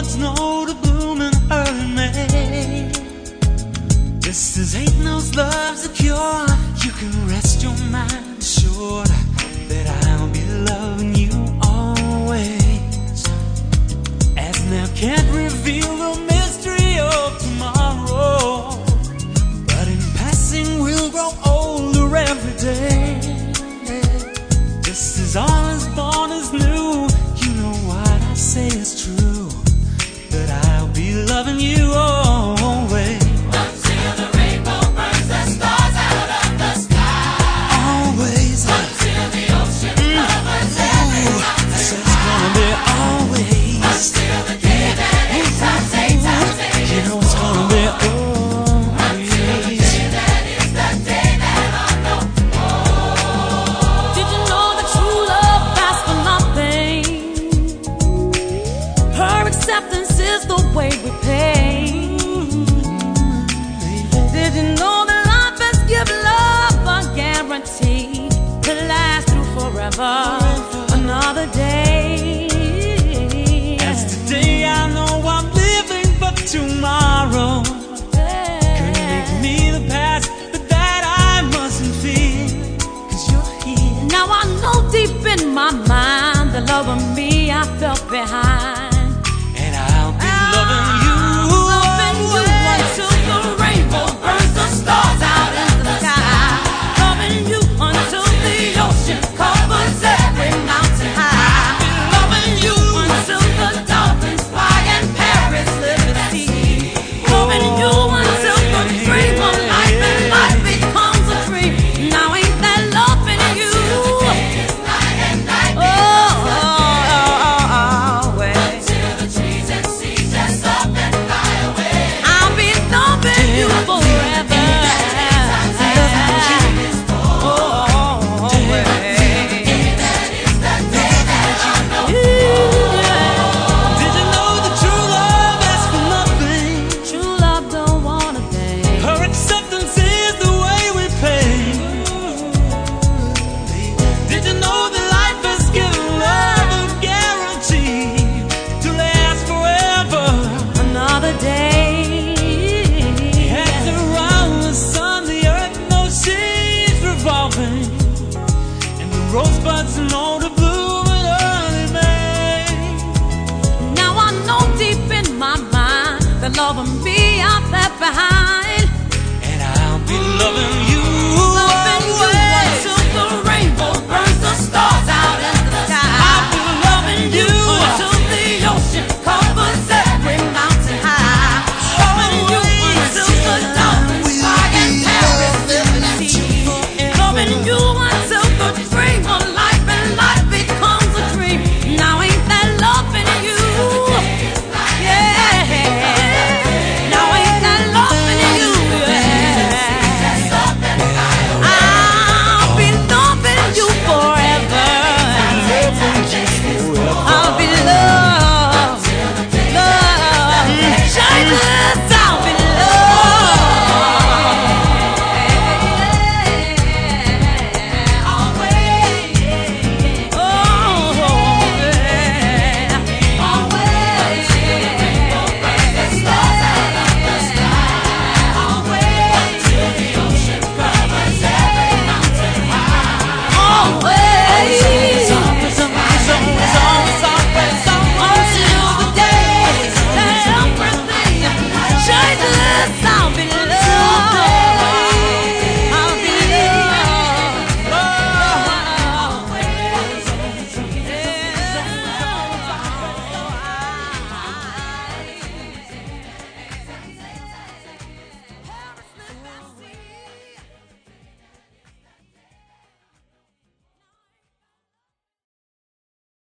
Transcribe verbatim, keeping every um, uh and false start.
buds know to bloom in early May. This is ain't those love's a cure. You can rest your mind assured that I'll be loving you always. As now can't reveal the mystery of tomorrow, but in passing we'll grow older every day. This is all as born as new. You know what I say is true, that I'll be loving you always. Until the rainbow burns the stars out of the sky. Always. Until the ocean covers every mountain. So it's gonna be always. Until the day that eight times eight times eight. You know it's gonna be always. Until the day that is the day that I know. Did you know that true love asks for nothing? Her acceptance is the way we pay. Did you know that life has given love a guarantee to last through forever? Another day. As today I know I'm living for tomorrow. Couldn't make me the past, but that I mustn't fear, 'cause you're here. Now I know deep in my mind the love of me I felt behind. And I'll be loving you. Loving you until the rainbow burns the stars out in the sky. Loving you until the ocean covers every mountain high. Loving you until the dolphins fly and Paris liberty. Loving you until the dream of life and life becomes a dream. Now ain't that loving you? Night and night. Oh, oh, always. Till the trees and seas just up and fly away. I'll be loving you forever. Oh, always. That is the day that I know. Did you know that true love asks for nothing? True love don't want a thing. Her acceptance is the way we pay. Did you know that life has given love a guarantee to last forever? Another day. As around the sun, the earth knows she's revolving, and the rosebuds know to bloom in early May. Now I know deep in my mind the love of